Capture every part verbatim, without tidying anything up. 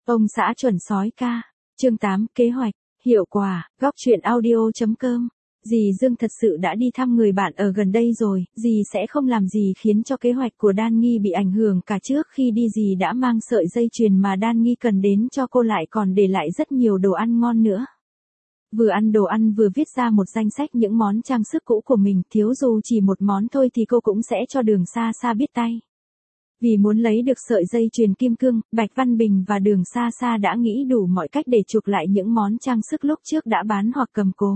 Ông xã chuẩn sói ca. Chương tám, kế hoạch, hiệu quả, góc truyện audio.com. Dì Dương thật sự đã đi thăm người bạn ở gần đây rồi, dì sẽ không làm gì khiến cho kế hoạch của Đan Nghi bị ảnh hưởng cả. Trước khi đi dì đã mang sợi dây chuyền mà Đan Nghi cần đến cho cô, lại còn để lại rất nhiều đồ ăn ngon nữa. Vừa ăn đồ ăn vừa viết ra một danh sách những món trang sức cũ của mình, thiếu dù chỉ một món thôi thì cô cũng sẽ cho Đường Sa Sa biết tay. Vì muốn lấy được sợi dây chuyền kim cương, Bạch Văn Bình và Đường Sa Sa đã nghĩ đủ mọi cách để chuộc lại những món trang sức lúc trước đã bán hoặc cầm cố.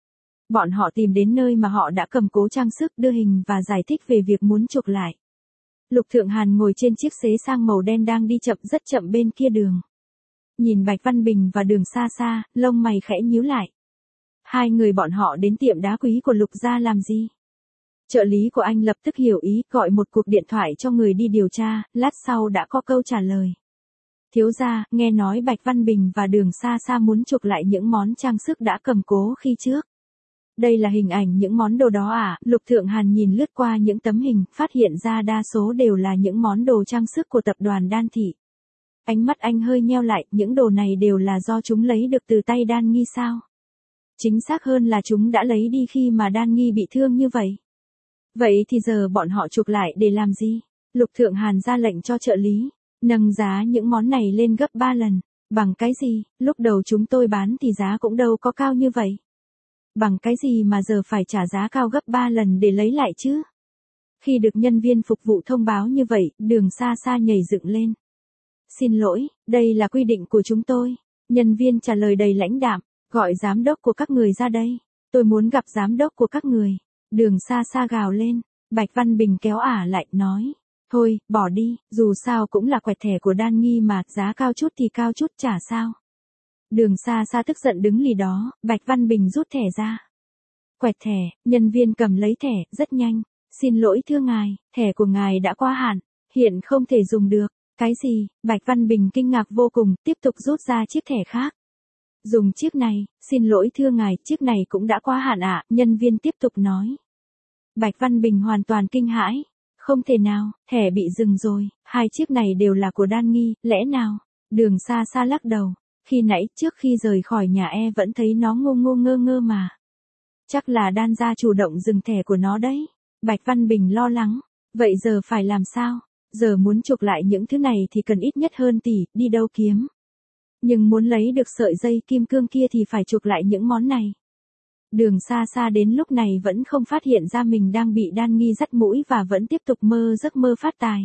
Bọn họ tìm đến nơi mà họ đã cầm cố trang sức, đưa hình và giải thích về việc muốn chuộc lại. Lục Thượng Hàn ngồi trên chiếc xế sang màu đen đang đi chậm rất chậm bên kia đường. Nhìn Bạch Văn Bình và Đường Sa Sa, lông mày khẽ nhíu lại. Hai người bọn họ đến tiệm đá quý của Lục gia làm gì? Trợ lý của anh lập tức hiểu ý, gọi một cuộc điện thoại cho người đi điều tra, lát sau đã có câu trả lời. Thiếu gia, nghe nói Bạch Văn Bình và Đường Sa Sa muốn chuộc lại những món trang sức đã cầm cố khi trước. Đây là hình ảnh những món đồ đó à? Lục Thượng Hàn nhìn lướt qua những tấm hình, phát hiện ra đa số đều là những món đồ trang sức của tập đoàn Đan Thị. Ánh mắt anh hơi nheo lại, những đồ này đều là do chúng lấy được từ tay Đan Nghi sao? Chính xác hơn là chúng đã lấy đi khi mà Đan Nghi bị thương như vậy. Vậy thì giờ bọn họ chuộc lại để làm gì? Lục Thượng Hàn ra lệnh cho trợ lý, nâng giá những món này lên gấp ba lần. Bằng cái gì? Lúc đầu chúng tôi bán thì giá cũng đâu có cao như vậy. Bằng cái gì mà giờ phải trả giá cao gấp ba lần để lấy lại chứ? Khi được nhân viên phục vụ thông báo như vậy, Đường Sa Sa nhảy dựng lên. Xin lỗi, đây là quy định của chúng tôi. Nhân viên trả lời đầy lãnh đạm, gọi giám đốc của các người ra đây. Tôi muốn gặp giám đốc của các người. Đường Sa Sa gào lên. Bạch Văn Bình kéo ả lại, nói. Thôi, bỏ đi, dù sao cũng là quẹt thẻ của Đan Nghi mà, giá cao chút thì cao chút, chả sao. Đường Sa Sa tức giận đứng lì đó, Bạch Văn Bình rút thẻ ra. Quẹt thẻ, nhân viên cầm lấy thẻ, rất nhanh. Xin lỗi thưa ngài, thẻ của ngài đã qua hạn, hiện không thể dùng được. Cái gì? Bạch Văn Bình kinh ngạc vô cùng, tiếp tục rút ra chiếc thẻ khác. Dùng chiếc này, xin lỗi thưa ngài, chiếc này cũng đã qua hạn ạ, nhân viên tiếp tục nói. Bạch Văn Bình hoàn toàn kinh hãi. Không thể nào, thẻ bị dừng rồi, hai chiếc này đều là của Đan Nghi, lẽ nào? Đường Sa Sa lắc đầu. Khi nãy, trước khi rời khỏi nhà e vẫn thấy nó ngô ngô ngơ ngơ mà. Chắc là Đan gia chủ động dừng thẻ của nó đấy. Bạch Văn Bình lo lắng. Vậy giờ phải làm sao? Giờ muốn chuộc lại những thứ này thì cần ít nhất hơn tỷ, đi đâu kiếm? Nhưng muốn lấy được sợi dây kim cương kia thì phải chuộc lại những món này. Đường Sa Sa đến lúc này vẫn không phát hiện ra mình đang bị Đan Nghi dắt mũi và vẫn tiếp tục mơ giấc mơ phát tài.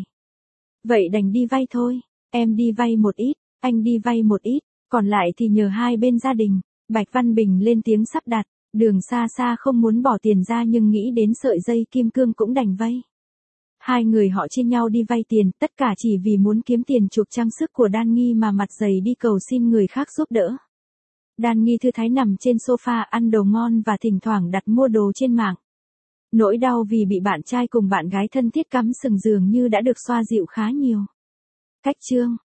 Vậy đành đi vay thôi, em đi vay một ít, anh đi vay một ít, còn lại thì nhờ hai bên gia đình. Bạch Văn Bình lên tiếng sắp đặt, Đường Sa Sa không muốn bỏ tiền ra nhưng nghĩ đến sợi dây kim cương cũng đành vay. Hai người họ chia nhau đi vay tiền, tất cả chỉ vì muốn kiếm tiền chuộc trang sức của Đan Nghi mà mặt dày đi cầu xin người khác giúp đỡ. Đan Nghi thư thái nằm trên sofa ăn đồ ngon và thỉnh thoảng đặt mua đồ trên mạng. Nỗi đau vì bị bạn trai cùng bạn gái thân thiết cắm sừng dường như đã được xoa dịu khá nhiều. Cách chương